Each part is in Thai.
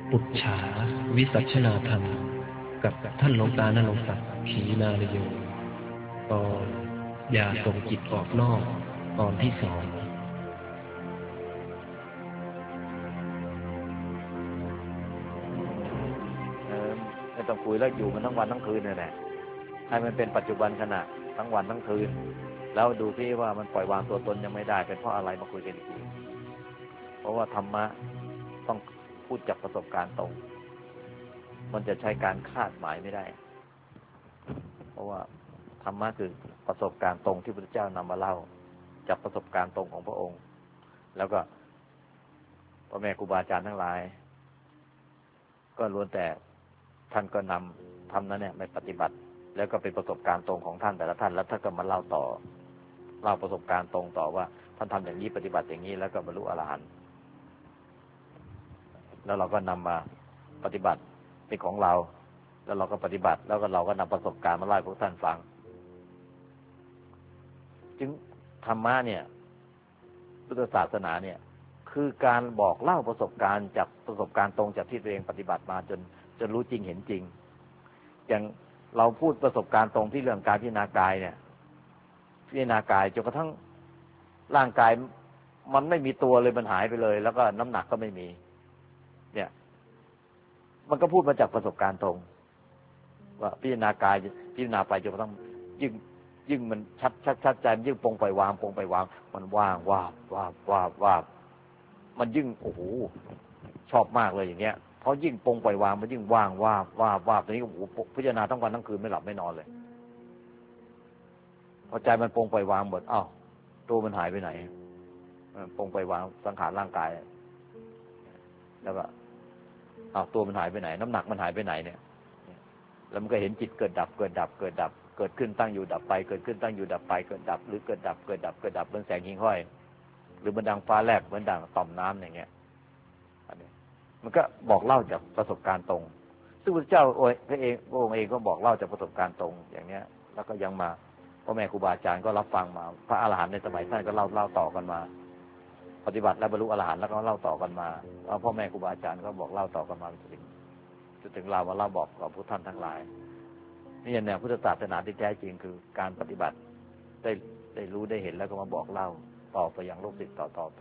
ปุจฉาวิสัชนาธรรมกับท่านหลวงตาณรงค์ศักดิ์ขีนาลโยตอนอย่าส่งจิตออกนอกตอนที่2 ไม่ต้องคุยแล้วอยู่มันทั้งวันทั้งคืนนี่แหละให้มันเป็นปัจจุบันขณะทั้งวันทั้งคืนแล้วดูที่ว่ามันปล่อยวางตัวตนยังไม่ได้เป็นเพราะอะไรมาคุยกันอีกทีเพราะว่าธรรมะต้องพูดจากประสบการณ์ตรงมันจะใช้การคาดหมายไม่ได้เพราะว่าธรรมะคือประสบการณ์ตรงที่พระพุทธเจ้านำมาเล่าจากประสบการณ์ตรงของพระองค์แล้วก็พ่อแม่ครูบาอาจารย์ทั้งหลายก็ล้วนแต่ท่านก็นำทำนั้นเนี่ยไปปฏิบัติแล้วก็เป็นประสบการณ์ตรงของท่านแต่ละท่านแล้วท่านก็มาเล่าต่อเล่าประสบการณ์ตรงต่อว่าท่านทำอย่างนี้ปฏิบัติอย่างนี้แล้วก็บรรลุอรหันต์แล้วเราก็นำมาปฏิบัติเป็นของเราแล้วเราก็ปฏิบัติแล้วก็เราก็นำประสบการณ์มาเล่าให้พวกท่านฟังจึงธรรมะเนี่ยพุทธศาสนาเนี่ยคือการบอกเล่าประสบการณ์จากประสบการณ์ตรงจากที่ตัวเองปฏิบัติมาจนรู้จริงเห็นจริงอย่างเราพูดประสบการณ์ตรงที่เรื่องการพิจารณากายเนี่ยพิจารณากายจนกระทั่งร่างกายมันไม่มีตัวเลยมันหายไปเลยแล้วก็น้ำหนักก็ไม่มีเนี่ยมันก็พูดมาจากประสบการณ์ตรงว่าพิจารณากายพิจารณาไปจนกระทั่งยิ่งมันชัดใจมันยิ่งปรงไปวางมันว่างวาบมันยิ่งโอ้โหชอบมากเลยอย่างเงี้ยเพราะยิ่งปรงปล่อยวางมันยิ่งว่างวาบตอนนี้โอ้โหพิจารณาทั้งวันทั้งคืนไม่หลับไม่นอนเลยพอใจมันปรงปล่อยวางหมดอ้าวตัวมันหายไปไหนปรงปล่อยวางสังขารร่างกายแล้วก็อ้าวตัวมันหายไปไหนน้ำหนักมันหายไปไหนเนี่ยแล้วมันก็เห็นจิตเกิดดับเกิดขึ้นตั้งอยู่ดับไปเกิดขึ้นตั้งอยู่ดับไปเกิดดับหรือเกิดดับเหมือนแสงหิ่งห้อยหรือมันดังฟ้าแลบเหมือนดังต่อมน้ำอย่างเงี้ยอันนี้มันก็บอกเล่าจากประสบการณ์ตรงซึ่งพระเจ้าพระองค์เองก็บอกเล่าจากประสบการณ์ตรงอย่างเนี้ยแล้วก็ยังมาพ่อแม่ครูบาอาจารย์ก็รับฟังมาพระอรหันต์ในสมัยท่านก็เล่าต่อกันมาปฏิบัติและบรรลุอรหันต์แล้วก็เล่าต่อกันมาแล้วพ่อแม่ครูบาอาจารย์ก็บอกเล่าต่อกันมาจนถึงเรามาเล่าบอกกับพวกท่านทั้งหลายนี่แนวพุทธศาสนาที่แท้จริงคือการปฏิบัติได้รู้ได้เห็นแล้วก็มาบอกเล่าต่อไปยังโลกศิษย์ต่อไป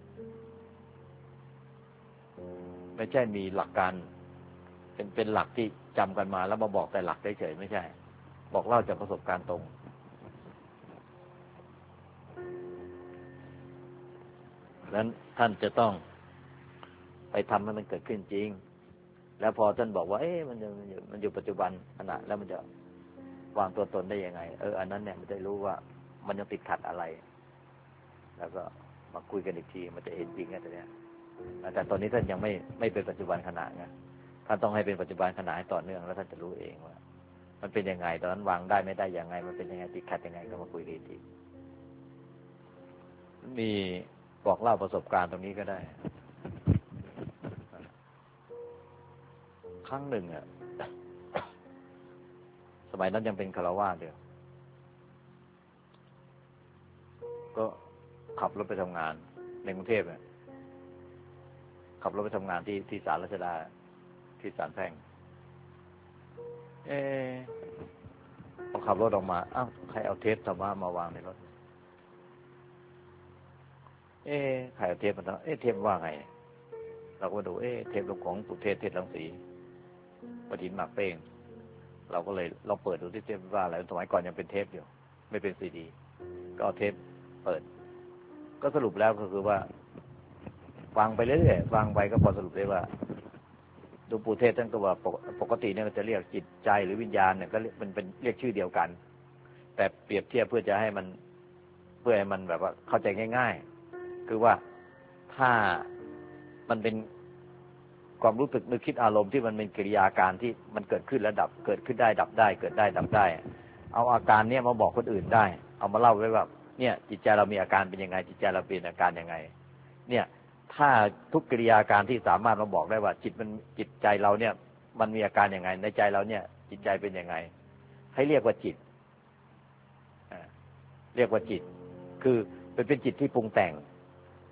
ไม่ใช่มีหลักการเป็นหลักที่จำกันมาแล้วมาบอกแต่หลักเฉยๆไม่ใช่บอกเล่าจากประสบการณ์ตรงดังนั้นท่านจะต้องไปทำให้มันเกิดขึ้นจริงแล้วพอท่านบอกว่ามันอยู่ปัจจุบันขณะแล้วมันจะวางตัวตนได้ยังไงอันนั้นเนี่ยมันจะรู้ว่ามันยังติดขัดอะไรแล้วก็มาคุยกันอีกทีมันจะเห็นจริงไงตัวเนี้ยแต่ตอนนี้ท่านยังไม่เป็นปัจจุบันขณะไงท่านต้องให้เป็นปัจจุบันขณะให้ต่อเนื่องแล้วท่านจะรู้เองว่ามันเป็นยังไงตอนนั้นวางได้ไม่ได้ยังไงมันเป็นยังไงติดขัดยังไงก็มาคุยกันอีกทีมีบอกเล่าประสบการณ์ตรงนี้ก็ได้ครั้งหนึ่งสมัยนั้นยังเป็นฆราวาสอยู่ก็ขับรถไปทำงานในกรุงเทพขับรถไปทำงานที่ศาลรัชดาที่ศาลแพ่งพอขับรถออกมาใครเอาเทปธรรมะมาวางในรถใครเอาเทปมาเทปว่าไงเราก็ดูเทปของสุเทพเทศรังสีปฐินหมากเป้งเราก็เลยลองเปิดดูที่เทปว่าอะไรสมัยก่อนยังเป็นเทปอยู่ไม่เป็นซีดีก็เอาเทปเปิดก็สรุปแล้วก็คือว่าฟังไปเรื่อยๆฟังไปก็พอสรุปได้ว่าหลวงปู่เทศท่านก็ว่าปกติเนี่ยมันจะเรียกจิตใจหรือวิญญาณเนี่ยก็มันเป็นเรียกชื่อเดียวกันแต่เปรียบเทียบเพื่อให้มันแบบว่าเข้าใจง่ายๆคือว่าถ้ามันเป็นความรู้สึกนึกคิดอารมณ์ที่มันเป็นกิริยาการที่มันเกิดขึ้นแล้วดับเกิดขึ้นได้ดับได้เกิดได้ดับได้เอาอาการเนี้ยมาบอกคนอื่นได้เอามาเล่าไว้ว่าเนี่ยจิตใจเรามีอาการเป็นยังไงจิตใจเราเป็นอาการยังไงเนี่ยถ้าทุกกิริยาการที่สามารถมาบอกได้ว่าจิตใจเราเนี่ยมันมีอาการยังไงในใจเราเนี่ยจิตใจเป็นยังไงให้เรียกว่าจิตเรียกว่าจิตคือเป็นจิตที่ปรุงแต่ง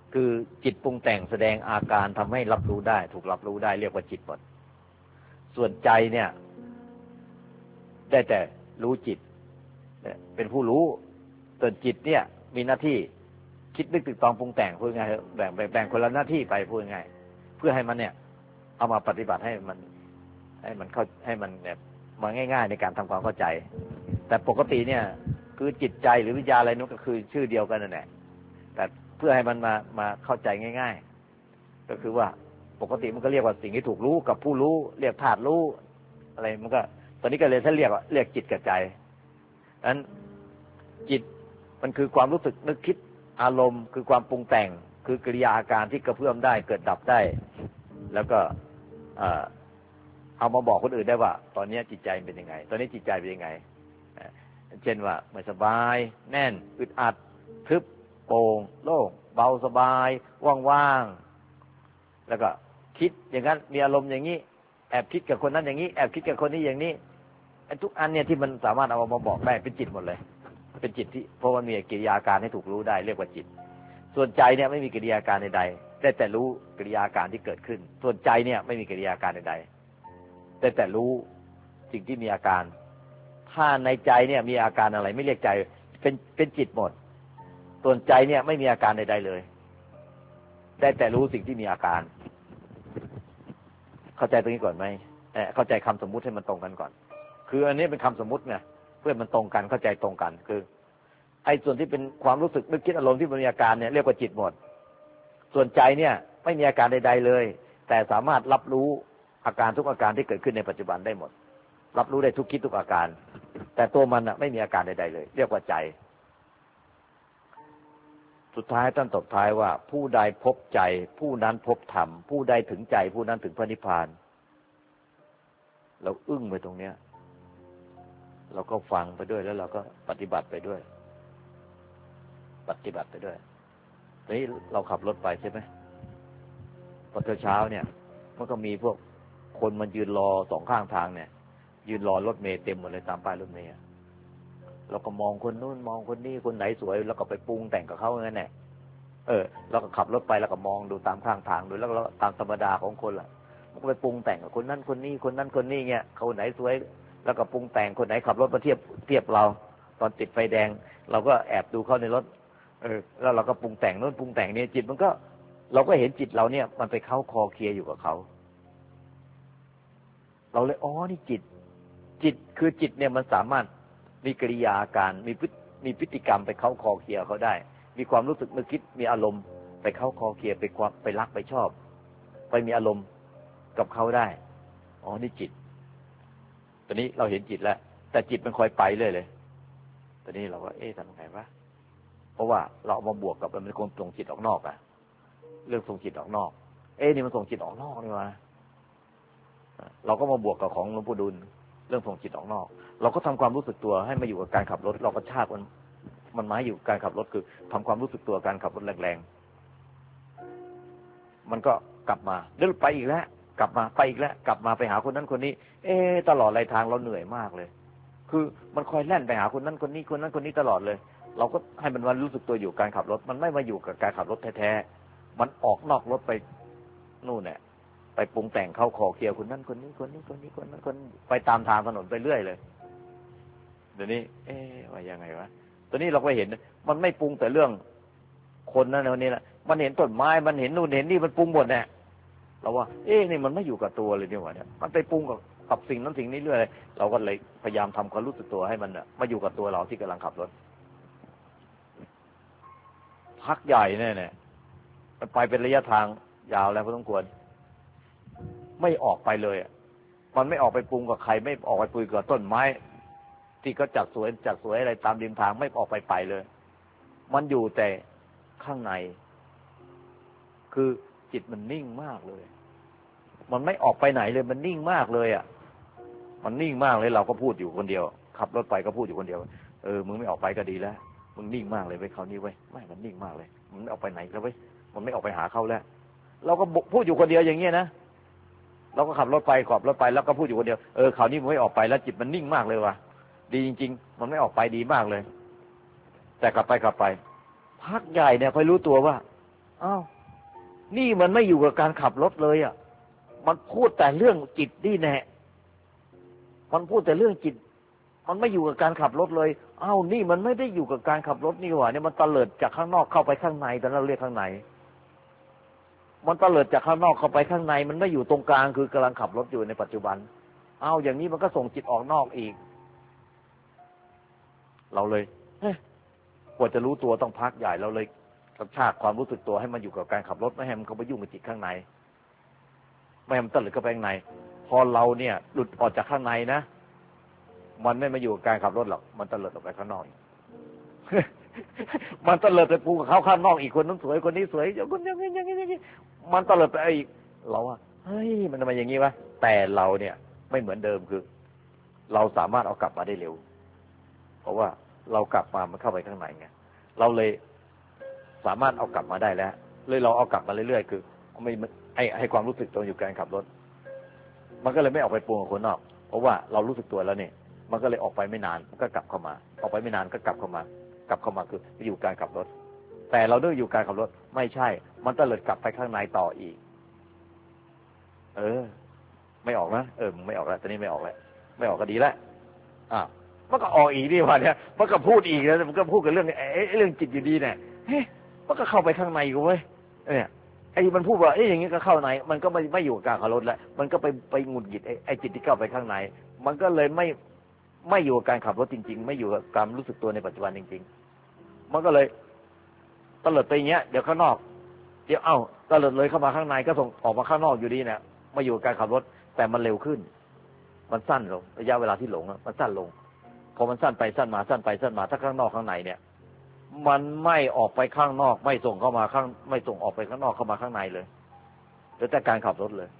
คือจิตปรุงแต่งแสดงอาการทำให้รับรู้ได้ถูกรับรู้ได้เรียกว่าจิตหมดส่วนใจเนี่ยได้แต่รู้จิตเป็นผู้รู้ส่วนจิตเนี่ยมีหน้าที่คิดนึกตึกตองปรุงแต่งพูดง่ายแบ่งคนละหน้าที่ไปพูดง่ายเพื่อให้มันเนี่ยเอามาปฏิบัติให้มันเข้าให้มันแบบมาง่ายๆในการทำความเข้าใจแต่ปกติเนี่ยคือจิตใจหรือวิญญาณอะไรนู้นก็คือชื่อเดียวกันนั่นแหละแต่เพื่อให้มันมาเข้าใจง่ายๆก็คือว่าปกติมันก็เรียกว่าสิ่งที่ถูกรู้กับผู้รู้เรียกธาตุรู้อะไรมันก็ตอนนี้ก็เลยท่านเรียกจิตกับใจนั้นจิตมันคือความรู้สึกนึกคิดอารมณ์คือความปรุงแต่งคือกิริยาอาการที่กระเพื่อมได้เกิดดับได้แล้วก็เอามาบอกคนอื่นได้ว่าตอนนี้จิตใจเป็นยังไงตอนนี้จิตใจเป็นยังไงเช่นว่าไม่สบายแน่นอึดอัดทึบโปร่งโล่งเบาสบายว่างๆแล้วก็คิดอย่างนั้นมีอารมณ์อย่างนี้แอบคิดกับคนนั้นอย่างนี้แอบคิดกับคนนี้อย่างนี้ทุกอันเนี่ยที่มันสามารถเอามาบอกได้เป็นจิตหมดเลยเป็นจิตที่เพราะมันมีกิริยาการให้ถูกรู้ได้เรียกว่าจิตส่วนใจเนี่ยไม่มีกิริยาการใดๆได้แต่รู้กิริยาการที่เกิดขึ้นส่วนใจเนี่ยไม่มีกิริยาการใดๆได้แต่รู้สิ่งที่มีอาการถ้าในใจเนี่ยมีอาการอะไรไม่เรียกใจเป็นจิตหมดส่วนใจเนี่ยไม่มีอาการใดๆเลยได้แต่รู้สิ่งที่มีอาการเข้าใจตรงนี้ก่อนไหมเข้าใจคำสมมุติให้มันตรงกันก่อนคืออันนี้เป็นคำสมมุติไงเพื่อมันตรงกันเข้าใจตรงกันคือไอ้ส่วนที่เป็นความรู้สึกนึกคิดอารมณ์ที่มีอาการเนี่ยเรียกว่าจิตหมดส่วนใจเนี่ยไม่มีอาการใดๆเลยแต่สามารถรับรู้อาการทุกอาการที่เกิดขึ้นในปัจจุบันได้หมดรับรู้ได้ทุกคิดทุกอาการแต่ตัวมันไม่มีอาการใดๆเลยเรียกว่าใจสุดท้ายท่านตบท้ายว่าผู้ใดพบใจผู้นั้นพบธรรมผู้ใดถึงใจผู้นั้นถึงพระนิพพานเราอึ้งไปตรงเนี้ยเราก็ฟังไปด้วยแล้วเราก็ปฏิบัติไปด้วยตอนนี้เราขับรถไปใช่ไหมพอเช้าเนี่ยมันก็มีพวกคนมันยืนรอสองข้างทางเนี่ยยืนรอรถเมล์เต็มหมดเลยตามป้ายรถเมล์เราก็มองคนนู้นมองคนนี้คนไหนสวยแล้วก็ไปปรุงแต่งกับเขาอย่างนั้นแหละเราก็ขับรถไปแล้วก็มองดูตามข้างทางดูแล้วก็ตามธรรมดาของคนล่ะมันก็ไปปรุงแต่งกับคนนั้นคนนี้คนนั้นคนนี้เงี้ยคนไหนสวยแล้วก็ปรุงแต่งคนไหนขับรถมาเทียบเราตอนติดไฟแดงเราก็แอบดูเขาในรถแล้วเราก็ปรุงแต่งโน้นปรุงแต่งนี่จิตมันก็เราก็เห็นจิตเราเนี่ยมันไปเข้าคอเคลียอยู่กับเขาเราเลยอ๋อนี่จิตคือจิตเนี่ยมันสามารถมีกิริยาอาการมีพฤติกรรมไปเข้าคอเคลียเขาได้มีความรู้สึกนึกคิดมีอารมณ์ไปเข้าคอเคลียไปรักไปชอบไปมีอารมณ์กับเขาได้อ๋อนี่จิตตอนนี้เราเห็นจิตแล้วแต่จิตมันคอยไปเลยตอนนี้เราก็ทำไงวะเพราะว่าเราเอามาบวกกับมันเป็นคนส่งจิตออกนอกเรื่องส่งจิตออกนอกนี่มันส่งจิตออกนอกนี่วะเราก็มาบวกกับของหลวงปู่ดุลเรื่องส่งจิตออกนอกเราก็ทำความรู้สึกตัวให้มาอยู่กับการขับรถเราก็ชากมันหมายอยู่การขับรถคือทำความรู้สึกตัวการขับรถแรงๆมันก็กลับมาเดินไปอีกแล้วกลับมาไปอีกแล้วกลับมาไปหาคนนั้นคนนี้ตลอดรายทางเราเหนื่อยมากเลยคือมันคอยแล่นไปหาคนนั้นคนนี้คนนั้นคนนี้ตลอดเลยเราก็ให้มันมารู้สึกตัวอยู่การขับรถมันไม่มาอยู่กับการขับรถแท้ๆมันออกนอกรถไปนู่นเนี่ยไปปรุงแต่งเข้าคอเคียวคนนั้นคนนี้คนนี้คนนี้คนนั้นคนไปตามทางถนนไปเรื่อยเลยเดี๋ยวนี้ว่ายังไงวะตอนนี้เราก็เห็นมันไม่ปรุงแต่เรื่องคนนั่นนี่แหละมันเห็นต้นไม้มันเห็นนู่นเห็นนี่มันปรุงหมดแน่เราว่านี่มันไม่อยู่กับตัวเลยนี่หว่าเนี่ยมันไปปรุงกับสิ่งนั้นสิ่งนี้เรื่อยเลยเราก็เลยพยายามทำความรู้สึกตัวให้มันมาอยู่กับตัวเราที่กำลังขับรถพักใหญ่แน่ๆมันไปเป็นระยะทางยาวแล้วพอสมควรไม่ออกไปเลยมันไม่ออกไปปรุงกับใครไม่ออกไปปุยกับต้นไม้ที่ก็จัดสวยอะไรตามริมทางไม่ออกไปเลยมันอยู่แต่ข้างในคือจิตมันนิ่งมากเลยมันไม่ออกไปไหนเลยมันนิ่งมากเลยมันนิ่งมากเลยเราก็พูดอยู่คนเดียวขับรถไปก็พูดอยู่คนเดียวมึงไม่ออกไปก็ดีแล้วมึงนิ่งมากเลยเว้ยคราวนี้เว้ยไม่มันนิ่งมากเลยมันไม่ออกไปไหนแล้วเว้ยมันไม่ออกไปหาเขาแล้วเราก็พูดอยู่คนเดียวอย่างเงี้ยนะเราก็ขับรถไปแล้วก็พูดอยู่คนเดียวคราวนี้มันไม่ออกไปแล้วจิตมันนิ่งมากเลยว่ะดีจริงๆมันไม่ออกไปดีมากเลยแต่กลับไปพักใหญ่เนี่ยค่อยรู้ตัวว่าอ้าวนี่มันไม่อยู่กับการขับรถเลยอ่ะมันพูดแต่เรื่องจิตนี่แน่มันพูดแต่เรื่องจิตมันไม่อยู่กับการขับรถเลยอ้าวนี่มันไม่ได้อยู่กับการขับรถนี่หว่าเนี่ยมันตะเลิดจากข้างนอกเข้าไปข้างในแต่เราเรียกข้างในมันตะเลิดจากข้างนอกเข้าไปข้างในมันไม่อยู่ตรงกลางคือกำลังขับรถอยู่ในปัจจุบันอ้าวอย่างนี้มันก็ส่งจิตออกนอกอีกเราเลยกว่าจะรู้ตัวต้องพักใหญ่เราเลยกระชากความรู้สึกตัวให้มันอยู่กับการขับรถไม่ให้มันเข้าไปยุ่งกับจิตข้างในไม่ให้มันตะเลิดเข้าไปข้างในพอเราเนี่ยหลุดออกจากข้างในนะมันไม่มาอยู่กับการขับรถหรอกมันตะเลิดออกไปข้างนอก มันตะเลิดไปปูกับเขาข้างนอกอีกคนนั้นสวยคนนี้สวยคนอย่างนี้มันตะเลิดไปอีกเราว่าเฮ้ยมันทำไมอย่างนี้วะแต่เราเนี่ยไม่เหมือนเดิมคือเราสามารถเอากลับมาได้เร็วเพราะว่าเรากลับมามันเข้าไปข้างในไงเราเลยสามารถเอากลับมาได้แล้วเลยเราเอากลับมาเรื่อยๆคือไม่ให้ความรู้สึกตัวอยู่การขับรถมันก็เลยไม่ออกไปปรุงกับคนนอกเพราะว่าเรารู้สึกตัวแล้วเนี่ยมันก็เลยออกไปไม่นานก็กลับเข้ามาออกไปไม่นานก็กลับเข้ามาคือไปอยู่การขับรถแต่เราด้วยอยู่การขับรถไม่ใช่มันตะเลิดกลับไปข้างในต่ออีกไม่ออกนะมึงไม่ออกแล้วตอนนี้ไม่ออกแล้วไม่ออกก็ดีแล้วมันก็ออกอีกนี่ว่าเนี่ยมันก็พูดอีกแล้วมันก็พูดกันเรื่องจิตอยู่ดีเนี่ยมันก็เข้าไปข้างในกูเว้ยเนี่ยไอ้มันพูดว่าอย่างนี้ก็เข้าในมันก็ไม่อยู่กับการขับรถแล้วมันก็ไปหงุดหงิดไอ้จิตที่เข้าไปข้างในมันก็เลยไม่อยู่กับการขับรถจริงๆไม่อยู่กับการรู้สึกตัวในปัจจุบันจริงๆมันก็เลยตะเลิดไปอย่างเงี้ยเดี๋ยวข้างนอกเดี๋ยวตะเลิดเลยเข้ามาข้างในก็ส่งออกมาข้างนอกอยู่ดีเนี่ยมาอยู่กับการขับรถแต่มันเร็วขึ้นมันสั้นลงระยะเวลาที่หลงมันสั้นลงพอมันสั้นไปสั้นมาสั้นไปสั้นมาถ้าข้างนอกข้างในเนี่ยมันไม่ออกไปข้างนอกไม่ส่งเข้ามาไม่ส่งออกไปข้างนอกเข้ามาข้างในเลยเหลือแต่การขับรถเลย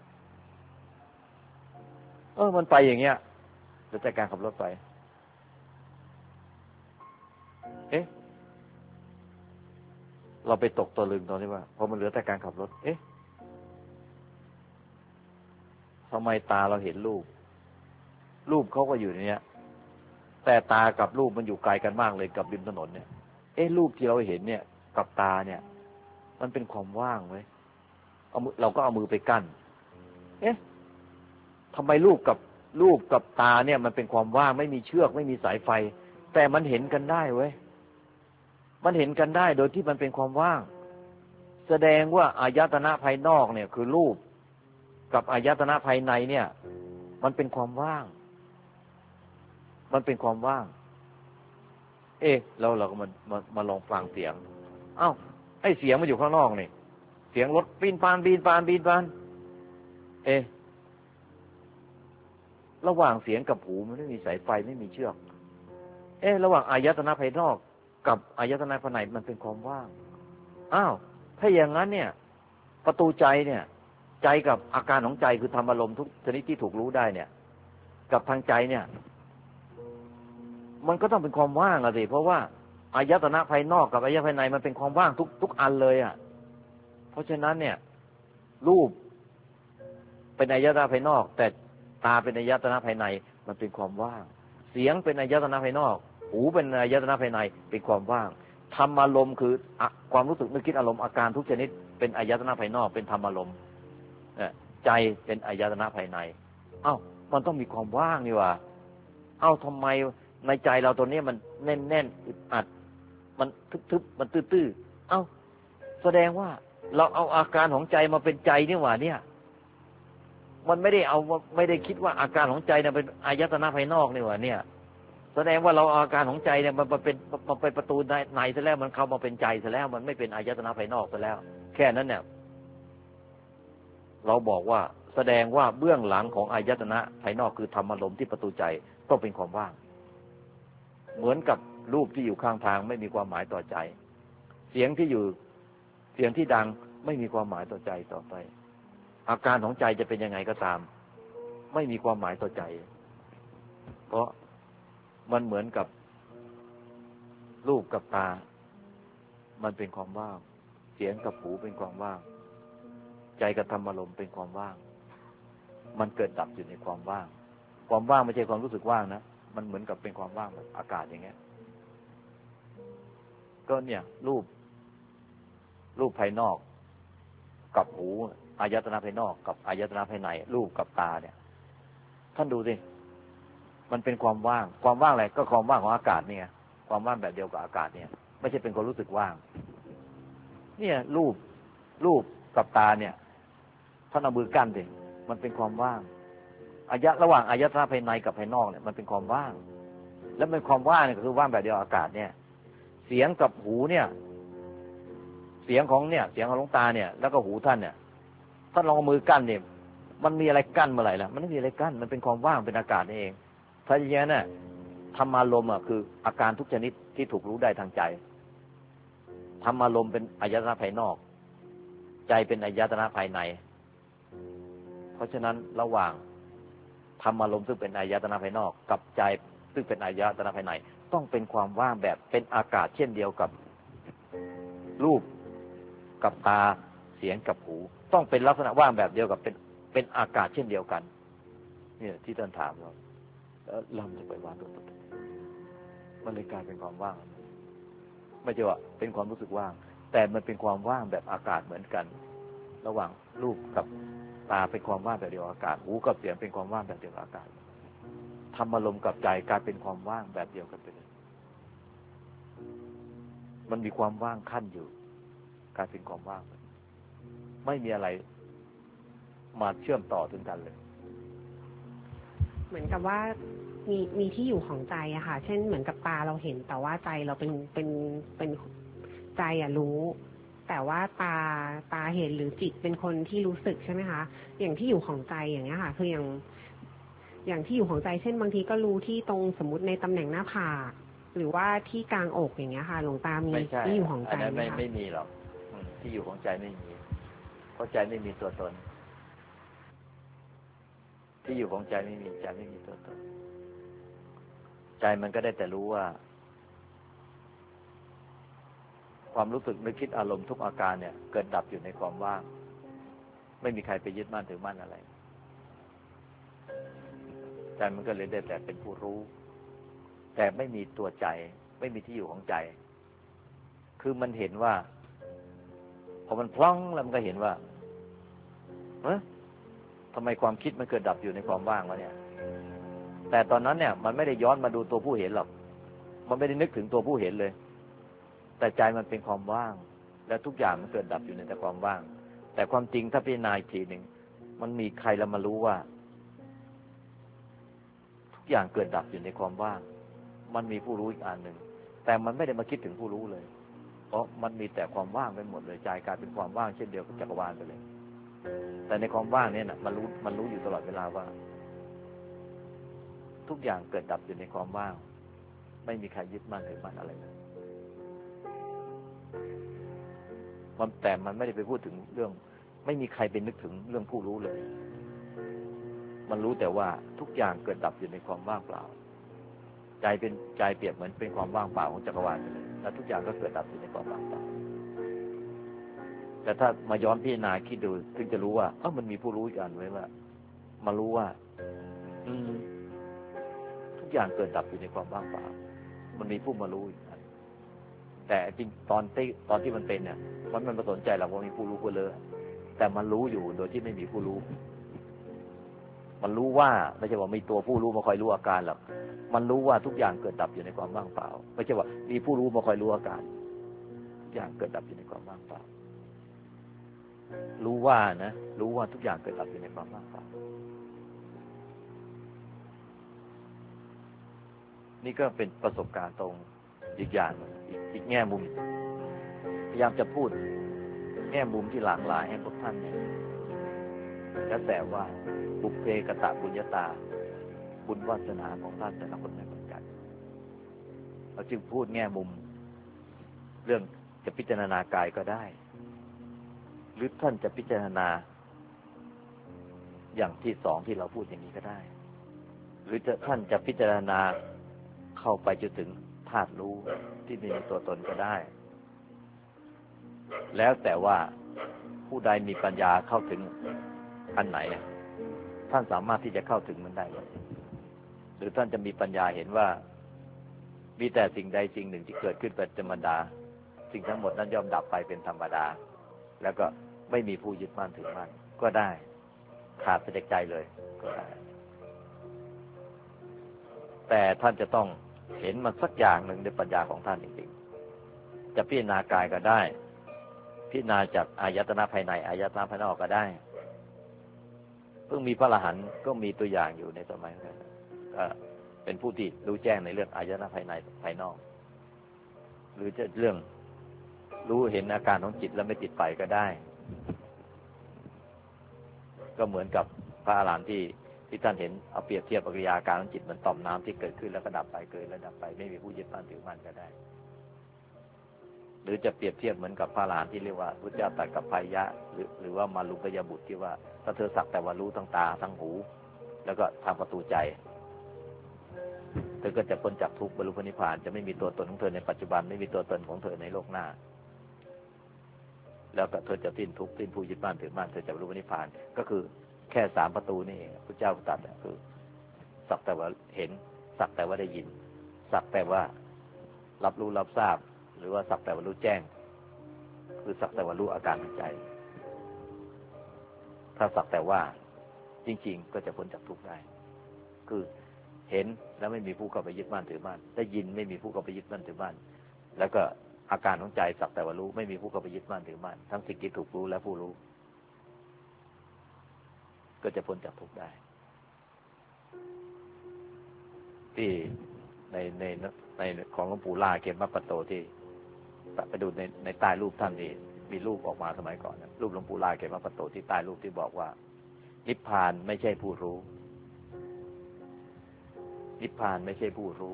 มันไปอย่างเงี้ยเหลือแต่การขับรถไปเราไปตกตัวลึงตอนนี้ว่าพอมันเหลือแต่การขับรถทำไมตาเราเห็นรูปเขาก็อยู่ในเนี้ยแต่ตากับรูปมันอยู่ไกลกันมากเลยกับริมถนนเนี่ยรูปที่เราเห็นเนี่ยกับตาเนี่ยมันเป็นความว่างไว้เราก็เอามือไปกั้นทำไมรูปกับตาเนี่ยมันเป็นความว่างไม่มีเชือกไม่มีสายไฟแต่มันเห็นกันได้เว้ยมันเห็นกันได้โดยที่มันเป็นความว่างแสดงว่าอายตนะภายนอกเนี่ยคือรูปกับอายตนะภายในเนี่ยมันเป็นความว่างมันเป็นความว่างแล้วเราก็มาลองฟังเสียงไอ้เสียงมันอยู่ข้างนอกนี่เสียงรถปีนปานระหว่างเสียงกับหูมันไม่มีสายไฟไม่มีเชือกระหว่างอายตนะภายนอกกับอายตนะภายในมันเป็นความว่างถ้าอย่างนั้นเนี่ยประตูใจเนี่ยใจกับอาการของใจคือธรรมอารมณ์ทุกชนิดที่ถูกรู้ได้เนี่ยกับทางใจเนี่ยมันก็ต้องเป็นความว่างสิเพราะว่าอายตนะภายนอกกับอายตนะภายในมันเป็นความว่างทุกอันเลยเพราะฉะนั้นเนี่ยรูปเป็นอายตนะภายนอกแต่ตาเป็นอายตนะภายในมันเป็นความว่างเสียงเป็นอายตนะภายนอกหูเป็นอายตนะภายในเป็นความว่างธรรมอารมณ์คือความรู้สึกนึกคิดอารมณ์อาการทุกชนิดเป็นอายตนะภายนอกเป็นธรรมอารมณ์ใจเป็นอายตนะภายในมันต้องมีความว่างนี่ว่าทำไมในใจเราตัวนี้มันแน่นอึดอัดมันทึบมันตื้อแสดงว่าเราเอาอาการของใจมาเป็นใจนี่หว่าเนี่ยมันไม่ได้คิดว่าอาการของใจเนี่ยเป็นอายตนะภายนอกนี่หว่าเนี่ยแสดงว่าเราอาการของใจเนี่ยมันเป็นประตูในซะแล้วมันเข้ามาเป็นใจซะแล้วมันไม่เป็นอายตนะภายนอกซะแล้วแค่นั้นเนี่ยเราบอกว่าแสดงว่าเบื้องหลังของอายตนะภายนอกคือธรรมอารมณ์ที่ประตูใจต้องเป็นความว่างเหมือนกับรูปที่อยู่ข้างทางไม่มีความหมายต่อใจเสียงที่ดังไม่มีความหมายต่อใจต่อไปอาการของใจจะเป็นยังไงก็ตามไม่มีความหมายต่อใจเพราะมันเหมือนกับรูปกับตามันเป็นความว่างเสียงกับหูเป็นความว่างใจกับธรรมอารมณ์เป็นความว่างมันเกิดดับอยู่ในความว่างความว่างไม่ใช่ความรู้สึกว่างนะมันเหมือนกับเป็นความว่างแบบอากาศอย่างเงี้ยก็เนี่ยรูปภายนอกกับหูอายตนะภายนอกกับอายตนะภายในรูปกับตาเนี่ยท่านดูสิมันเป็นความว่างความว่างอะไรก็ความว่างของอากาศเนี่ยความว่างแบบเดียวกับอากาศเนี่ยไม่ใช่เป็นความรู้สึกว่างเนี่ยรูปกับตาเนี่ยท่านเอามือกั้นสิมันเป็นความว่างระหว่างอายตนะภายในกับภายนอกเนี่ยมันเป็นความว่างแล้วเป็นความว่างเนี่ยก็คือว่างแบบเดียวกับอากาศเนี่ยเสียงกับหูเนี่ยเสียงของหลวงตาเนี่ยแล้วก็หูท่านเนี่ยท่านลองเอามือกั้นเนี่ยมันมีอะไรกั้นเมื่อไหร่ล่ะมันไม่มีอะไรกั้นมันเป็นความว่างเป็นอากาศนี่เองถ้าอย่างนี้น่ะธรรมารมณ์คืออาการทุกชนิดที่ถูกรู้ได้ทางใจธรรมารมณ์เป็นอายตนะภายนอกใจเป็นอายตนะภายในเพราะฉะนั้นระหว่างธรรมารมณ์ซึ่งเป็นอายตนะภายนอกกับใจซึ่งเป็นอายตนะภายในต้องเป็นความว่างแบบเป็นอากาศเช่นเดียวกับรูปกับตาเสียงกับหูต้องเป็นลักษณะว่างแบบเดียวกับเป็นอากาศเช่นเดียวกันเนี่ยที่ท่านถามเราแล้วเราจะไปว่างตัวตนมันเลยกลายเป็นความว่างไม่ใช่ว่าเป็นความรู้สึกว่างแต่มันเป็นความว่างแบบอากาศเหมือนกันระหว่างรูปกับตาเป็นความว่างแบบเดียวกับอากาศหูกับเสียงเป็นความว่างแบบเดียวกับอากาศธรรมารมณ์กับใจกลายเป็นความว่างแบบเดียวกันไปเลยมันมีความว่างขั้นอยู่กลายเป็นความว่างไม่มีอะไรมาเชื่อมต่อถึงกันเลยเหมือนกับว่ามีที่อยู่ของใจอะค่ะเช่นเหมือนกับตาเราเห็นแต่ว่าใจเราเป็นใจอะรู้แต่ว่าตาเห็นหรือจิตเป็นคนที่รู้สึกใช่ไหมคะอย่างที่อยู่ของใจอย่างเงี้ยค่ะคืออย่างที่อยู่ของใจเช่นบางทีก็รู้ที่ตรงสมมุติในตำแหน่งหน้าผากหรือว่าที่กลางอกอย่างเงี้ยค่ะหลวงตามีที่อยู่ของใจไหมคะไม่มีหรอกที่อยู่ของใจไม่มีเพราะใจไม่มีตัวตนที่อยู่ของใจไม่มีใจไม่มีตัวตนใจมันก็ได้แต่รู้ว่าความรู้สึกนึกคิดอารมณ์ทุกอาการเนี่ยเกิดดับอยู่ในความว่างไม่มีใครไปยึดมั่นถือมั่นอะไรใจมันก็เลยได้แต่เป็นผู้รู้แต่ไม่มีตัวใจไม่มีที่อยู่ของใจคือมันเห็นว่าพอมันพลั้งแล้วมันก็เห็นว่าทำไมความคิดมันเกิดดับอยู่ในความว่างวะเนี่ยแต่ตอนนั้นเนี่ยมันไม่ได้ย้อนมาดูตัวผู้เห็นหรอกมันไม่ได้นึกถึงตัวผู้เห็นเลยแต่ใจมันเป็นความว่างและทุกอย่างมันเกิดดับอยู่ในแต่ความว่างแต่ความจริงถ้าพิจารณาอีกทีหนึ่งมันมีใครแล้วมารู้ว่าทุกอย่างเกิดดับอยู่ในความว่างมันมีผู้รู้อีกอันหนึ่งแต่มันไม่ได้มาคิดถึงผู้รู้เลยเพราะมันมีแต่ความว่างไปหมดเลยใจกลายเป็นความว่างเช่นเดียวกับจักรวาลไปเลยแต่ในความว่างเนี่ยนะมันรู้อยู่ตลอดเวลาว่าทุกอย่างเกิดดับอยู่ในความว่างไม่มีใครยึดมั่นถือมั่นอะไรเลยแต่มันไม่ได้ไปพูดถึงเรื่องไม่มีใครไปนึกถึงเรื่องผู้รู้เลยมันรู้แต่ว่าทุกอย่างเกิดดับอยู่ในความว่างเปล่าใจเปรียบเหมือนเป็นความว่างเปล่าของจักรวาลไปเลยแล้วทุกอย่างก็เกิดดับอยู่ในความว่างเปล่าแต่ถ้ามาย้อนพิจารณาคิดดูถึงจะรู้ว่ามันมีผู้รู้อีกอันไว้ว่ามารู้ว่าทุกอย่างเกิดดับอยู่ในความว่างเปล่ามันมีผู้มารู้อีกอันแต่จริงตอนที่มันเป็นเนี่ยมันไม่สนใจหรอกว่ามีผู้รู้ก็เลยแต่มันรู้อยู่โดยที่ไม่มีผู้รู้มันรู้ว่าไม่ใช่ว่ามีตัวผู้รู้มาคอยรู้อาการหรอกมันรู้ว่าทุกอย่างเกิดดับอยู่ในความว่างเปล่าไม่ใช่ว่ามีผู้รู้มาคอยรู้อาการทุกอย่างเกิดดับอยู่ในความว่างเปล่ารู้ว่าทุกอย่างเกิดดับอยู่ในความว่างเปล่านี่ก็เป็นประสบการณ์ตรงอีกอย่างอีกแง่มุมพยายามจะพูดแง่มุมที่หลากหลายให้พวกท่านเนี่ยแล้วแต่ว่าบุพเพกตบุญญาตาบุญวาสนาของท่านแต่ละคนไม่เหมือนกันเราจึงพูดแง่มุมเรื่องจะพิจารณากายก็ได้หรือท่านจะพิจารณาอย่างที่สองที่เราพูดอย่างนี้ก็ได้หรือท่านจะพิจารณาเข้าไปจนถึงธาตุรู้ที่มีตัวตนก็ได้แล้วแต่ว่าผู้ใดมีปัญญาเข้าถึงอันไหนท่านสามารถที่จะเข้าถึงมันได้หรือท่านจะมีปัญญาเห็นว่ามีแต่สิ่งใดสิ่งหนึ่งที่เกิดขึ้นเป็นธรรมดาสิ่งทั้งหมดนั้นย่อมดับไปเป็นธรรมดาแล้วก็ไม่มีผู้ยึดมั่นถือมั่นก็ได้ ขาดไปจากใจเลยก็ได้แต่ท่านจะต้องเห็นมันสักอย่างหนึ่งด้วยปัญญาของท่านจริงๆจะพิจารณากายก็ได้พิจารณาจากอายตนะภายในอายตนะภายนอกก็ได้เพิ่งมีพระอรหันต์ก็มีตัวอย่างอยู่ในสมัยนั้นก็เป็นผู้ที่รู้แจ้งในเรื่องอายตนะภายในภายนอกหรือจะเรื่องรู้เห็นอาการของจิตแล้วไม่ติดไปก็ได้ก็เหมือนกับพระอรหันต์ที่ท่านเห็นเอาเปรียบเทียบกิริยาการของจิตเหมือนต่อมน้ำที่เกิดขึ้นแล้วก็ดับไปเกิดแล้วดับไปไม่มีผู้ยึดมั่นถือมั่นก็ได้หรือจะเปรียบเทียบเหมือนกับพระอรหันต์ที่เรียกว่าพุทธเจ้าตรัสกับพายะหรือว่ามาลุกยบุตรที่ว่าถ้าเธอสักแต่ว่ารู้ทั้งตาทั้งหูแล้วก็ทางประตูใจเธอก็จะพ้นจากทุกข์บรรลุพระนิพพานจะไม่มีตัวตนของเธอในปัจจุบันไม่มีตัวตนของเธอในโลกหน้าแล้วก็เธอจะสิ้นทุกข์สิ้นผู้ยึดมั่นถือมั่นเธอจะบรรลุพระนิพพานก็คือแค่3ประตูนี่เองพระเจ้าตรัสคือสักแต่ว่าเห็นสักแต่ว่าได้ยินสักแต่ว่ารับรู้รับทราบหรือว่าสักแต่ว่ารู้แจ้งคือสักแต่ว่ารู้อาการทางใจถ้าสักแต่ว่าจริงๆก็จะพ้นจากทุกข์ได้คือเห็นแล้วไม่มีผู้เข้าไปยึดมั่นถือมั่นได้ยินไม่มีผู้เข้าไปยึดมั่นถือมั่นแล้วก็อาการของใจสักแต่ว่ารู้ไม่มีผู้เข้าไปยึดมั่นถือมั่นทั้งสิ่งที่ถูกรู้และผู้รู้ก็จะพ้นจากทุกข์ได้ที่ในของหลวงปู่ล่าเขมปัตโตที่ไปดูในใต้รูปท่านนี่มีรูปออกมาสมัยก่อนนะรูปหลวงปู่ล่าเขมปัตโตที่ใต้รูปที่บอกว่านิพพานไม่ใช่ผู้รู้นิพพานไม่ใช่ผู้รู้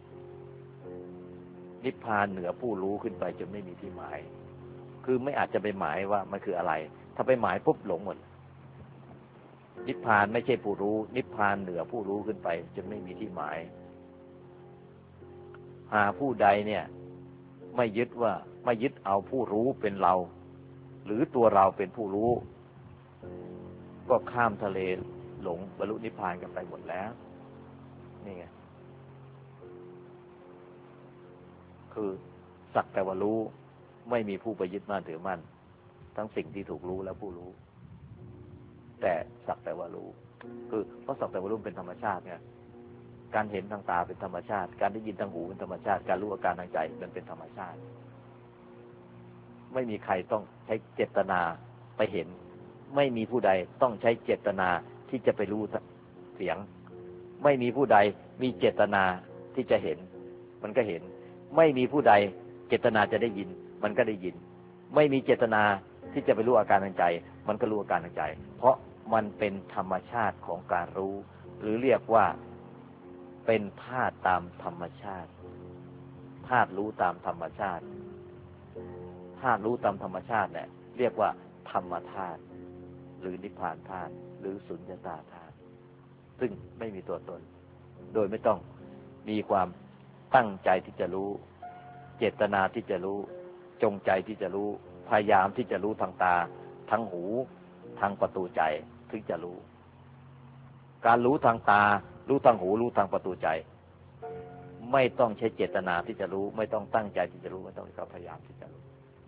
นิพพานเหนือผู้รู้ขึ้นไปจนไม่มีที่หมายคือไม่อาจจะไปหมายว่ามันคืออะไรถ้าไปหมายปุ๊บหลงหมดนิพพานไม่ใช่ผู้รู้นิพพานเหนือผู้รู้ขึ้นไปจนไม่มีที่หมายหาผู้ใดเนี่ยไม่ยึดเอาผู้รู้เป็นเราหรือตัวเราเป็นผู้รู้ก็ข้ามทะเลหลงบรรลุนิพพานกันไปหมดแล้วนี่ไงคือสักแต่ว่ารู้ไม่มีผู้ไปยึดมั่นถือมั่นทั้งสิ่งที่ถูกรู้และผู้รู้แต่สักแต่ว่ารู้คือเพราะสักแต่ว่ารู้เป็นธรรมชาติไงการเห็นทางตาเป็นธรรมชาติการได้ยินทางหูเป็นธรรมชาติการรู้อาการทางใจมันเป็นธรรมชาติไม่มีใครต้องใช้เจตนาไปเห็นไม่มีผู้ใดต้องใช้เจตนาที่จะไปรู้เสียงไม่มีผู้ใดมีเจตนาที่จะเห็นมันก็เห็นไม่มีผู้ใดเจตนาจะได้ยินมันก็ได้ยินไม่มีเจตนาที่จะไปรู้อาการทางใจมันก็รู้อาการทางใจเพราะมันเป็นธรรมชาติของการรู้หรือเรียกว่าเป็นธาตุตามธรรมชาติธาตุรู้ตามธรรมชาติธาตุรู้ตามธรรมชาติเนี่ยเรียกว่าธรรมธาตุหรือนิพพานธาตุหรือสุญญตาธาตุซึ่งไม่มีตัวตนโดยไม่ต้องมีความตั้งใจที่จะรู้เจตนาที่จะรู้จงใจที่จะรู้พยายามที่จะรู้ทางตาทางหูทางประตูใจถึงจะรู้การรู้ทางตารู้ทางหูรู้ทางประตูใจไม่ต้องใช้เจตนาที่จะรู้ไม่ต้องตั้งใจที่จะรู้ไม่ต้องพยายามที่จะรู้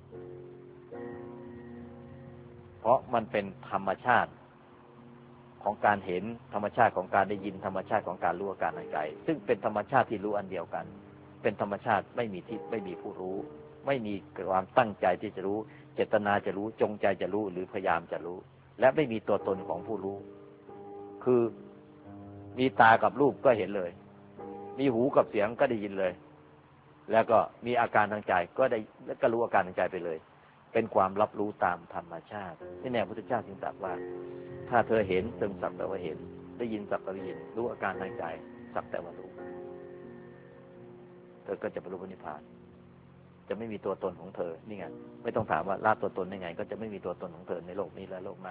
เพราะมันเป็นธรรมชาติของการเห็นธรรมชาติของการได้ยินธรรมชาติของการรู้อาการทางใจซึ่งเป็นธรรมชาติที่รู้อันเดียวกันเป็นธรรมชาติไม่มีผู้รู้ไม่มีความตั้งใจที่จะรู้เจตนาจะรู้จงใจจะรู้หรือพยายามจะรู้และไม่มีตัวตนของผู้รู้คือมีตากับรูปก็เห็นเลยมีหูกับเสียงก็ได้ยินเลยแล้วก็มีอาการทางใจก็ได้แล้วก็รู้อาการทางใจไปเลยเป็นความรับรู้ตามธรรมชาติที่แน่พระพุทธเจ้าจึงตรัสว่าถ้าเธอเห็นเธอสักแต่ว่าเห็นได้ยินสักแต่ว่าได้ยินรู้อาการทางใจสักแต่ว่ารู้เธอก็จะบรรลุนิพพานจะไม่มีตัวตนของเธอนี่ไงไม่ต้องถามว่าละตัวตนได้ไงก็จะไม่มีตัวตนของเธอในโลกนี้และโลกหน้า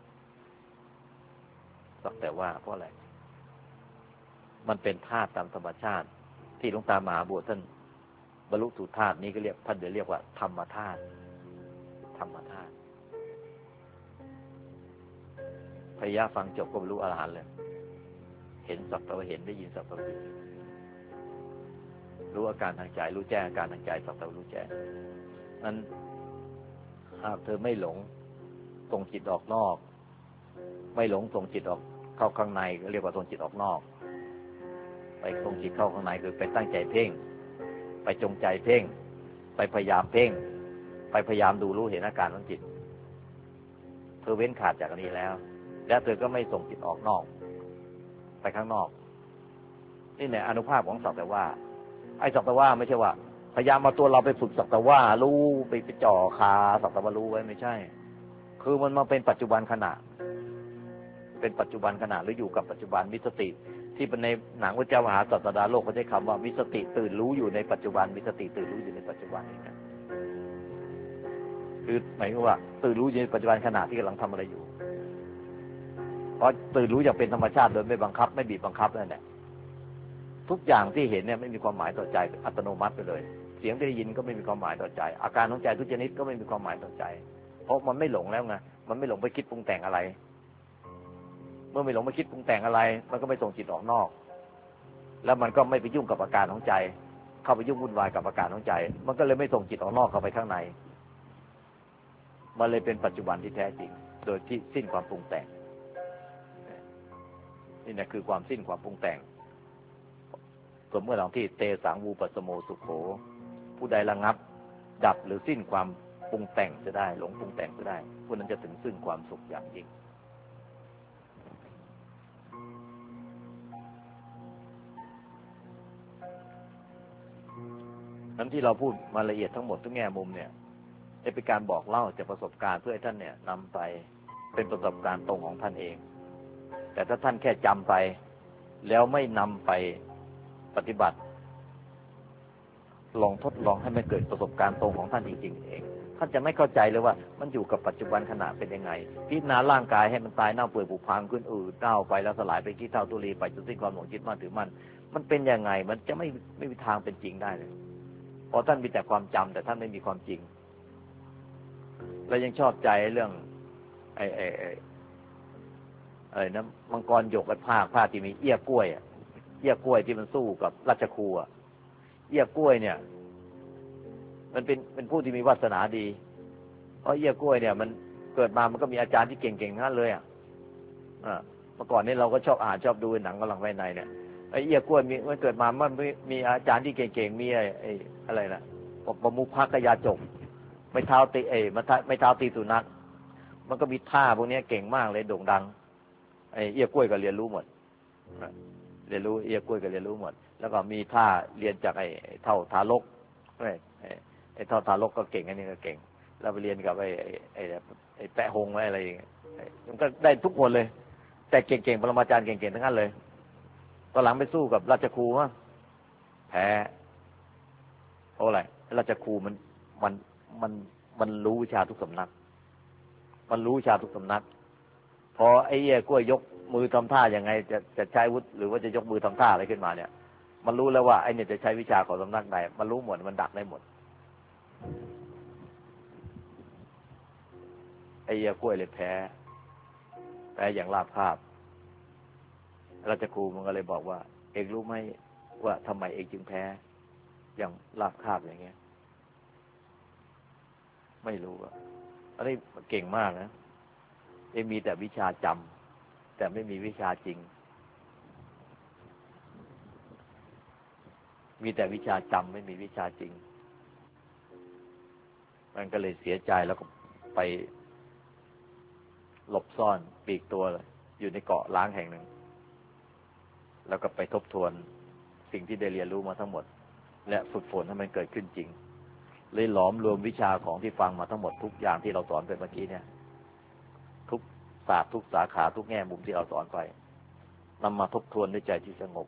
สักแต่ว่าเพราะอะไรมันเป็นธาตุตามธรรมชาติที่หลวงตามหาบัวท่านบรรลุสู่ธาตุนี้ก็เรียกท่านเรียกว่าธรรมธาตุธรรมธาตุพยายามฟังจบก็บรรลุอรหันต์เลยเห็นสักแต่ว่าเห็นได้ยินสักแต่ว่าได้ยินรู้อาการทางใจรู้แจ้งอาการทางใจสักแต่ว่ารู้แจ้งนั้นหากเธอไม่หลงส่งจิตออกนอกไม่หลงส่งจิตออกเข้าข้างในเรียกว่าส่งจิตออกนอกไปส่งจิตเข้าข้างในคือไปตั้งใจเพ่งไปจงใจเพ่งไปพยายามเพ่งไปพยายามดูรู้เห็นอาการของจิตเธอเว้นขาดจากอันนี้แล้วเธอก็ไม่ส่งจิตออกนอกไปข้างนอกนี่เนี่ยอานุภาพของสักแต่ว่าไอ้สักแต่ว่าไม่ใช่ว่าพยายามมาตัวเราไปฝึกสักแต่ว่ารู้ไปจ่อคาสักแต่ว่ารู้ไว้ไม่ใช่คือมันมาเป็นปัจจุบันขณะเป็นปัจจุบันขณะหรืออยู่กับปัจจุบันมีสติที่เป็นในหนังพระเจ้ามหาศาสดาโลกเขาใช้คำว่ามีสติตื่นรู้อยู่ในปัจจุบันมีสติตื่นรู้อยู่ในปัจจุบันนี่นะคือหมายความว่าตื่นรู้อยู่ในปัจจุบันขณะที่กำลังทำอะไรอยู่เพราะตื่นรู้อย่างเป็นธรรมชาติโดยไม่บังคับไม่บีบบังคับนั่นแหละทุกอย่างที่เห็นเนี่ยไม่มีความหมายต่อใจอัตโนมัติไปเลยเสียงที่ได้ยินก็ไม่มีความหมายต่อใจอาการของใจทุกชนิดก็ไม่มีความหมายต่อใจเพราะมันไม่หลงแล้วไงมันไม่หลงไปคิดปรุงแต่งอะไรเมื่อไม่หลงไปคิดปรุงแต่งอะไรมันก็ไม่ส่งจิตออกนอกแล้วมันก็ไม่ไปยุ่งกับอาการของใจเข้าไปยุ่งวุ่นวายกับอาการของใจมันก็เลยไม่ส่งจิตออกนอกเข้าไปข้างในมันเลยเป็นปัจจุบันที่แท้จริงโดยที่สิ้นความปรุงแต่งนี่นะคือความสิ้นความปรุงแต่งสมเมื่อหลังที่เตสังวูปัสสโมสุโขผู้ใดระงับดับหรือสิ้นความปรุงแต่งจะได้หลงปรุงแต่งจะได้ผู้นั้นจะถึงซึ่งความสุขอย่างยิ่งนั้นที่เราพูดมาละเอียดทั้งหมดทุกแง่มุมเนี่ยจะเป็นการบอกเล่าจากประสบการณ์เพื่อให้ท่านเนี่ยนำไปเป็นประสบการณ์ตรงของท่านเองแต่ถ้าท่านแค่จำไปแล้วไม่นำไปปฏิบัติลองทดลองให้มันเกิดประสบการณ์ตรงของท่านจริงๆเองท่านจะไม่เข้าใจเลยว่ามันอยู่กับปัจจุบันขณะเป็นยังไงพิจารณาร่างกายให้มันตายเน่าเปื่อยผุพังขึ้นเน่าไปแล้วสลายไปขี้เถ้าตุลีไปจนสิ้นความหลงยึดมั่นถือมั่นมันเป็นยังไงมันจะไม่มีทางเป็นจริงได้เลยเพราะท่านมีแต่ความจำแต่ท่านไม่มีความจริงและยังชอบใจเรื่องนะมังกรหยกกับผ้าที่มีเอี้ยกล้วยเอี้ยกล้วยที่มันสู้กับราชครูเอี้ยกล้วยเนี่ยมันเป็นผู้ที่มีวาสนาดีเพราะเอี้ยกล้วยเนี่ยมันเกิดมามันก็มีอาจารย์ที่เก่งๆทั้งนั้นเลยเมื่อก่อนนี้เราก็ชอบอ่านชอบดูหนังกำลังภายในเนี่ยไอ้เอี้ยกล้วยมันเกิดมามันมีอาจารย์ที่เก่งๆมีไอ้อะไรนะประมุขพักยาจกไม่เท้าตีไม่เท้าตีสุนัขมันก็มีท่าพวกนี้เก่งมากเลยโด่งดังไอ้เอี้ยกล้วยก็เรียนรู้หมดเรียนรู้เอี้ยกล้วยก็เรียนรู้หมดแล้วก็มีท่าเรียนจากไอ้เท่าทารกไอ้เท่าทารกก็เก่งอันนี้ก็เก่งแล้วไปเรียนกับไอ้แปะหงไว้อะไรอย่างเงี้ยมันก็ได้ทุกคนเลยแต่เก่งๆปรมาจารย์เก่งๆทั้งนั้นเลยตอนหลังไปสู้กับราชครูแพ้เพราะอะไรราชครูมันรู้วิชาทุกสำนักมันรู้วิชาทุกสำนักพอไอ้เอี้ยกล้วยยกมือทำท่ายังไงจะใช้วุธหรือว่าจะยกมือทำท่าอะไรขึ้นมาเนี่ยมันรู้แล้วว่าไอ้เนี่ยจะใช้วิชาของสำนักใดมันรู้หมดมันดักได้หมดไอ้เอี้ยกล้วยเลยแพ้อย่างราบคาบราชครูมันก็เลยบอกว่าเอกรู้ไหมว่าทำไมเอกจึงแพ้อย่างราบคาบอย่างเงี้ยไม่รู้อันนี้เก่งมากนะมีแต่วิชาจำแต่ไม่มีวิชาจริงมีแต่วิชาจำไม่มีวิชาจริงมันก็เลยเสียใจแล้วก็ไปหลบซ่อนปีกตัวเลยอยู่ในเกาะล้างแห่งหนึ่งแล้วก็ไปทบทวนสิ่งที่ได้เรียนรู้มาทั้งหมดและฝึกฝนให้มันเกิดขึ้นจริงเลยหลอมรวมวิชาของที่ฟังมาทั้งหมดทุกอย่างที่เราสอนไปเมื่อกี้เนี่ยทุกศาสตร์ทุกสาขาทุกแง่มุมที่เราสอนไปนำมาทบทวนด้วยใจที่สงบ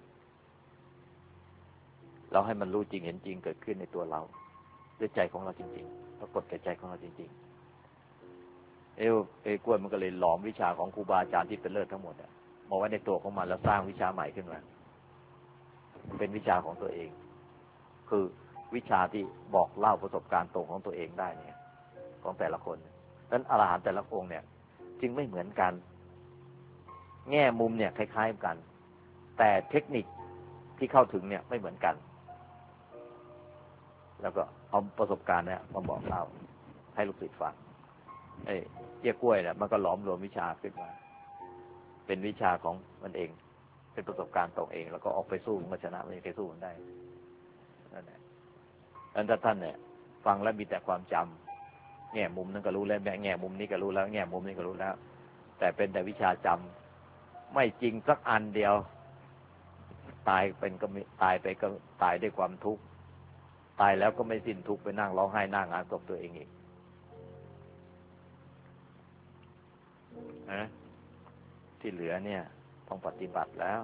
เราให้มันรู้จริงเห็นจริงเกิดขึ้นในตัวเราด้วยใจของเราจริงๆปรากฏแก่ใจของเราจริงๆกล้วยมันก็เลยหลอมวิชาของครูบาอาจารย์ที่เป็นเลิศทั้งหมดมาไว้ในตัวของมันแล้วสร้างวิชาใหม่ขึ้นมาเป็นวิชาของตัวเองคือวิชาที่บอกเล่าประสบการณ์ตรงของตัวเองได้เนี่ยของแต่ละคนนั้นอรหันต์แต่ละองค์เนี่ยจึงไม่เหมือนกันแง่มุมเนี่ยคล้ายๆกันแต่เทคนิคที่เข้าถึงเนี่ยไม่เหมือนกันแล้วก็เอาประสบการณ์เนี่ยมาบอกเล่าให้ลูกศิษย์ฟังเจี้ยกล้วยเนี่ยมันก็หลอมรวมวิชาขึ้นมาเป็นวิชาของมันเองเป็นประสบการณ์ตรงเองแล้วก็ออกไปสู้มันชนะมันจะสู้มันได้นั่นแหละถ้าท่านเนี่ยฟังแล้วมีแต่ความจำแง่มุมนั้นก็รู้แล้วแง่มุมนี้ก็รู้แล้วแง่มุมนี้ก็รู้แล้วแต่เป็นแต่วิชาจำไม่จริงสักอันเดียวตายเป็นก็ตายไปก็ตายด้วยความทุกข์ตายแล้วก็ไม่สิ้นทุกข์ไปนั่งร้องไห้หน้างานศพตัวเองอีกนะที่เหลือเนี่ยต้องปฏิบัติแล้ว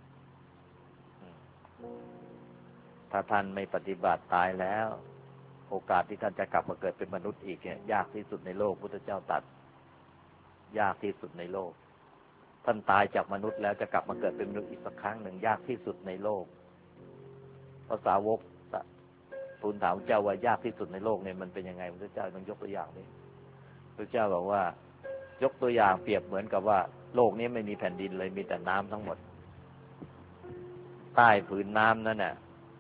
ถ้าท่านไม่ปฏิบัติตายแล้วโอกาสที่ท่านจะกลับมาเกิดเป็นมนุษย์อีกเนี่ยยากที่สุดในโลกพุทธเจ้าตรัสยากที่สุดในโลกท่านตายจากมนุษย์แล้วจะกลับมาเกิดเป็นมนุษย์อีกสักครั้งหนึ่งยากที่สุดในโลกภาษาวกทูลถามพระเจ้าว่ายากที่สุดในโลกเนี่ยมันเป็นยังไงพระเจ้าต้องยกตัวอย่างดิพระเจ้าบอกว่ายกตัวอย่างเปรียบเหมือนกับว่าโลกนี้ไม่มีแผ่นดินเลยมีแต่น้ำทั้งหมดใต้ผืนน้ำนั่นน่ะ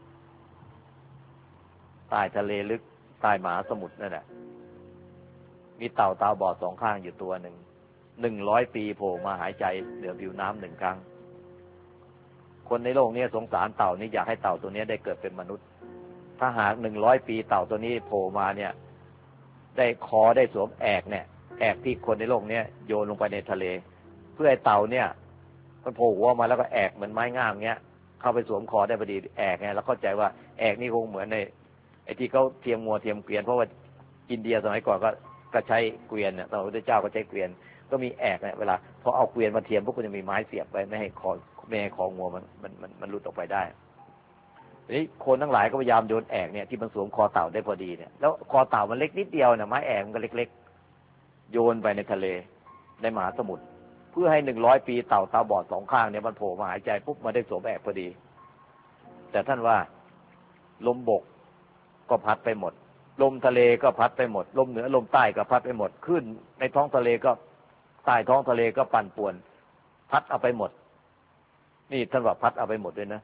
ใต้ทะเลลึกใต้มหาสมุทรนั่นแหละมีเต่าตาบอดสองข้างอยู่ตัวหนึ่ง100 ปีโผล่มาหายใจเหนือผิวน้ำ1 ครั้งคนในโลกนี้สงสารเต่านี้อยากให้เต่าตัวนี้ได้เกิดเป็นมนุษย์ถ้าหาก100 ปีเต่าตัวนี้โผล่มาเนี่ยได้คอได้สวมแอกเนี่ยแอกที่คนในโลกนี้โยนลงไปในทะเลเพื่อให้เต่าเนี่ยมันโผล่หัวมาแล้วก็แอกเหมือนไม้งามเงี้ยเข้าไปสวมคอได้พอดีแอกไงแล้วเข้าใจว่าแอกนี่คงเหมือนในไอ้ที่เขาเทียมงัวเทียมเกวียนเพราะว่าอินเดียสมัยก่อนก็ใช้เกวียนเนี่ยพระพุทธเจ้าก็ใช้เกวียนก็มีแอกเนี่ยเวลาพอเอาเกวียนมาเทียมพวกก็จะมีไม้เสียบไว้ไม่ให้คองัวมันหลุดออกไปได้ทีนี้คนทั้งหลายก็พยายามโยนแอกเนี่ยที่มันสวมคอเต่าได้พอดีเนี่ยแล้วคอเต่ามันเล็กนิดเดียวเนี่ยไม้แอกมันก็เล็กๆโยนไปในทะเลในมหาสมุทรเพื่อให้100 ปีเต่าตาบอด2 ข้างเนี่ยมันโผล่มาหายใจปุ๊บมาได้สวมแอกพอดีแต่ท่านว่าลมบกก็พัดไปหมดลมทะเลก็พัดไปหมดลมเหนือลมใต้ก็พัดไปหมดขึ้นในท้องทะเลก็ใต้ท้องทะเลก็ปั่นป่วนพัดเอาไปหมดนี่ท่านว่าพัดเอาไปหมดเลยนะ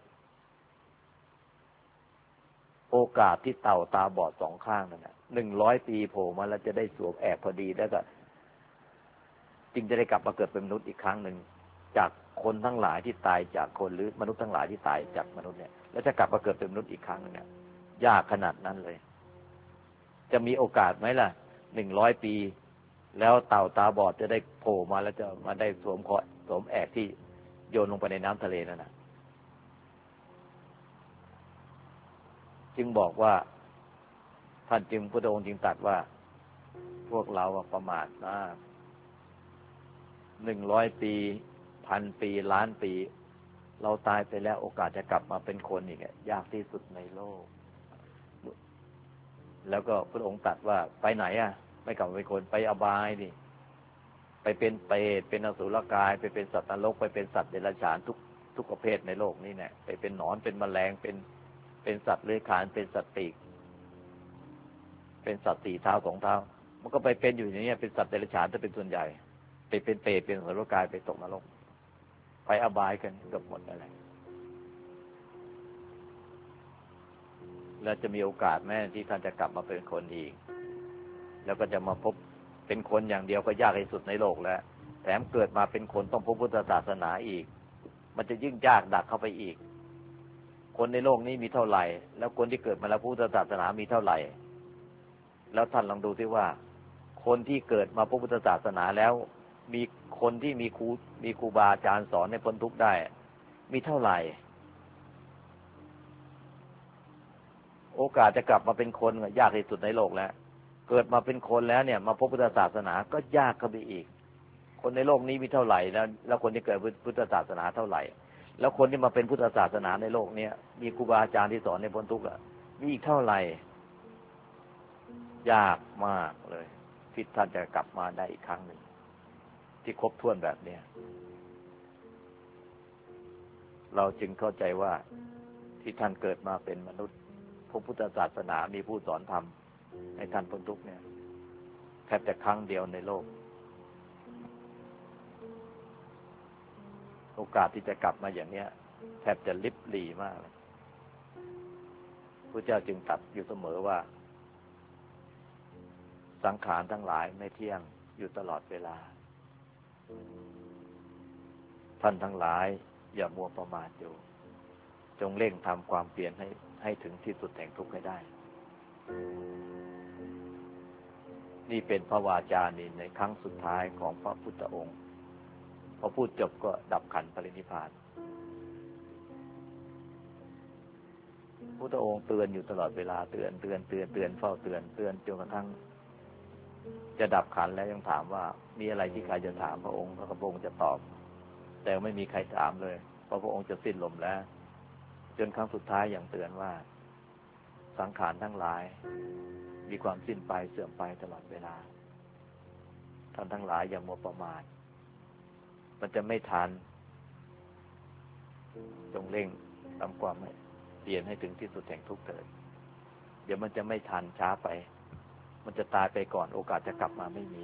โอกาสที่เต่าตาบอด2 ข้างนั่นน่ะ100 ปีโผล่มาแล้วจะได้สวมแอกพอดีแล้วก็จึงจะได้กลับมาเกิดเป็นมนุษย์อีกครั้งหนึ่งจากคนทั้งหลายที่ตายจากคนหรือมนุษย์ทั้งหลายที่ตายจากมนุษย์เนี่ยแล้วจะกลับมาเกิดเป็นมนุษย์อีกครั้งนึงเนี่ยยากขนาดนั้นเลยจะมีโอกาสไหมล่ะ100 ปีแล้วเต่าตาบอดจะได้โผล่มาแล้วจะมาได้สวมแอกที่โยนลงไปในน้ำทะเลนั่นนะจึงบอกว่าท่านพระองค์จึงตรัสว่าพวกเราประมาทมาก100 ปี1,000 ปีล้านปีเราตายไปแล้วโอกาสจะกลับมาเป็นคนอีกยากที่สุดในโลกแล้วก็พระองค์ตรัสว่าไปไหนไม่กลับมาเป็นคนไปอบายดิไปเป็นเปรตเป็นอสุรกายไปเป็นสัตว์นรกไปเป็นสัตว์เดรัจฉานทุกประเภทในโลกนี้เนี่ยไปเป็นหนอนเป็นแมลงเป็นสัตว์เลื้อยคลานเป็นสัตว์ปีกเป็นสัตว์4 เท้า2 เท้ามันก็ไปเป็นอยู่อย่างนี้เป็นสัตว์เดรัจฉานจะเป็นส่วนใหญ่ไปเป็นเปรตเป็นอสุรกายไปตกนรกไปอบายกันเกือบหมดอะไรแล้วจะมีโอกาสแม้ที่ท่านจะกลับมาเป็นคนอีกแล้วก็จะมาพบเป็นคนอย่างเดียวก็ยากที่สุดในโลกแล้วแถมเกิดมาเป็นคนต้องพบพุทธศาสนาอีกมันจะยิ่งยากดักเข้าไปอีกคนในโลกนี้มีเท่าไหร่แล้วคนที่เกิดมาแล้วพุทธศาสนามีเท่าไหร่แล้วท่านลองดูซิว่าคนที่เกิดมาพบพุทธศาสนาแล้วมีคนที่มีครูบาอาจารย์สอนให้พ้นทุกข์ได้มีเท่าไหร่โอกาสจะกลับมาเป็นคนยากที่สุดในโลกแล้วเกิดมาเป็นคนแล้วเนี่ยมาพบพุทธศาสนาก็ยากเข้าไปอีกคนในโลกนี้มีเท่าไหร่แล้วคนที่เกิดพุทธศาสนาเท่าไหร่แล้วคนที่มาเป็นพุทธศาสนาในโลกนี้มีครูบาอาจารย์ที่สอนให้พ้นทุกข์มีอีกเท่าไหร่ยากมากเลยที่ท่านจะกลับมาได้อีกครั้งหนึ่งที่ครบถ้วนแบบนี้เราจึงเข้าใจว่าที่ท่านเกิดมาเป็นมนุษย์พระพุทธศาสนามีผู้สอนธรรมให้ท่านพ้นทุกข์เนี่ยแค่แต่ครั้งเดียวในโลกโอกาสที่จะกลับมาอย่างเนี้ยแทบจะลิบหลี่มากเลยพระเจ้าจึงตรัสอยู่เสมอว่าสังขารทั้งหลายไม่เที่ยงอยู่ตลอดเวลาท่านทั้งหลายอย่ามัวประมาทอยู่จงเร่งทำความเปลี่ยนให้ถึงที่สุดแห่งทุกข์ให้ได้นี่เป็นพระวาจานี้ในครั้งสุดท้ายของพระพุทธองค์พอพูดจบก็ดับขันธ์ปรินิพพานพุทธองค์เตือนอยู่ตลอดเวลาเตือนเฝ้าเตือนจนกระทั่งจะดับขันธ์แล้วยังถามว่ามีอะไรที่ใครจะถามพระองค์พระองค์จะตอบแต่ไม่มีใครถามเลยเพราะพระองค์จะสิ้นลมแล้วจนครั้งสุดท้ายอย่างเตือนว่าสังขารทั้งหลายมีความสิ้นไปเสื่อมไปตลอดเวลาท่านทั้งหลายอย่ามัวประมาทมันจะไม่ทันจงเร่งทำความเปลี่ยนให้ถึงที่สุดแห่งทุกข์เถิดเดี๋ยวมันจะไม่ทันช้าไปมันจะตายไปก่อนโอกาสจะกลับมาไม่มี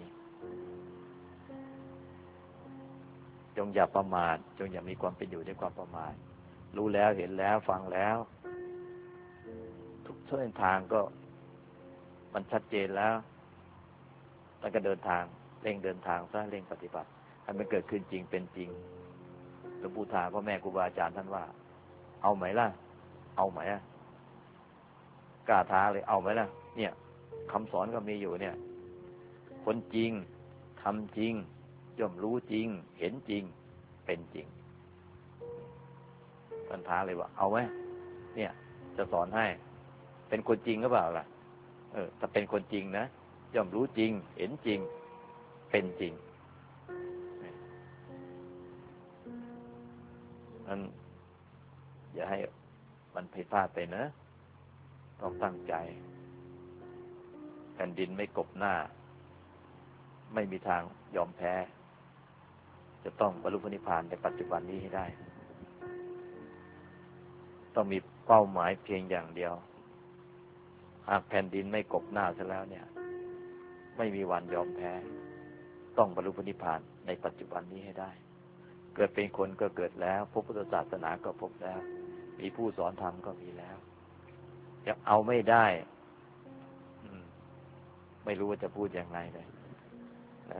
จงอย่าประมาทจงอย่ามีความเป็นอยู่ด้วยความประมาทรู้แล้วเห็นแล้วฟังแล้วทุกเส้นทางก็มันชัดเจนแล้วแล้วก็เดินทางเร่งเดินทางซะเร่งปฏิบัติให้มันเกิดขึ้นจริงเป็นจริงหลวงปู่ทาพ่อแม่ครูบาอาจารย์ท่านว่าเอาไหมล่ะเอาไหมอ่ะกล้าท้าเลยเอาไหมล่ะเนี่ยคำสอนก็มีอยู่เนี่ยคนจริงทำจริงย่อมรู้จริงเห็นจริงเป็นจริงท่านท้าเลยว่าเอาไหมเนี่ยจะสอนให้เป็นคนจริงหรือเปล่าล่ะถ้าเป็นคนจริงนะย่อมรู้จริงเห็นจริงเป็นจริงนั้นอย่าให้มันผิดพลาดไปนะต้องตั้งใจแผ่นดินไม่กบหน้าไม่มีทางยอมแพ้จะต้องบรรลุพระนิพพานในปัจจุบันนี้ให้ได้ต้องมีเป้าหมายเพียงอย่างเดียวหากแผ่นดินไม่กบหน้าซะแล้วเนี่ยไม่มีวันยอมแพ้ต้องบรรลุพระนิพพานในปัจจุบันนี้ให้ได้เกิดเป็นคนก็เกิดแล้วพบพุทธศาสนาก็พบแล้วมีผู้สอนธรรมก็มีแล้วจะเอาไม่ได้ไม่รู้ว่าจะพูดยังไงเลยนะ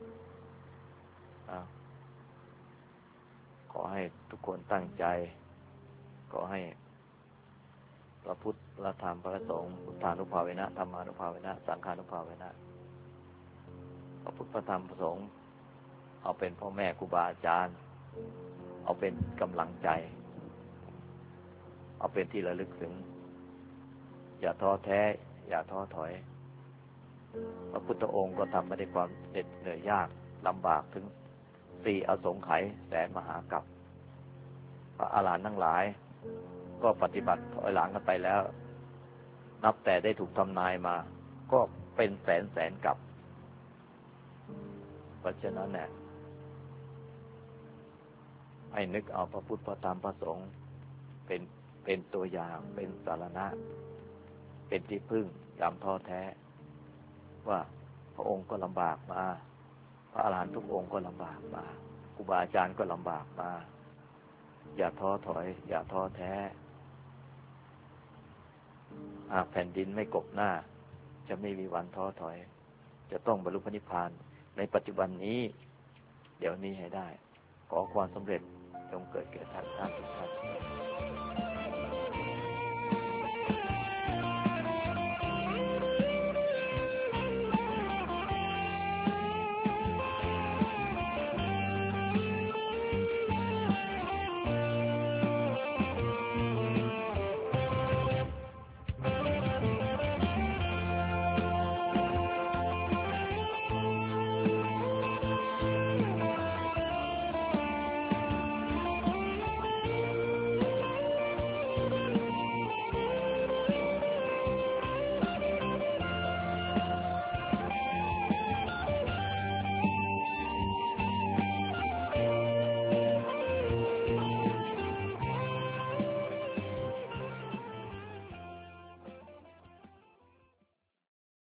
ขอให้ทุกคนตั้งใจขอให้พระพุทธพระธรรมพระสงฆ์พุทธานุภาเวนะธรรมานุภาเวนะสังฆานุภาเวนะพระพุทธพระธรรมพระสงฆ์เอาเป็นพ่อแม่ครูบาอาจารย์เอาเป็นกำลังใจเอาเป็นที่ระลึกถึงอย่าท้อแท้อย่าท้อถอยพระพุทธองค์ก็ทำมาด้วยความเหน็ดเหนื่อยยากลำบากถึง4 อสงไขยแสนมหากัปพระอรหันต์ทั้งหลายก็ปฏิบัติถอยหลังกันไปแล้วนับแต่ได้ถูกทำนายมาก็เป็นแสนกัปเพราะฉะนั้นเนี่ยให้นึกเอาพระพุทธพระธรรมพระสงฆ์เป็นตัวอย่างเป็นสารณะเป็นที่พึ่งยามท้อแท้ว่าพระองค์ก็ลำบากมาพระอรหันต์ทุกองค์ก็ลำบากมาครูบาอาจารย์ก็ลำบากมาอย่าท้อถอยอย่าท้อแท้หากแผ่นดินไม่กบหน้าจะไม่มีวันท้อถอยจะต้องบรรลุพระนิพพานในปัจจุบันนี้เดี๋ยวนี้ให้ได้ขอความสำเร็จจงเกิดแก่ท่านทุกท่าน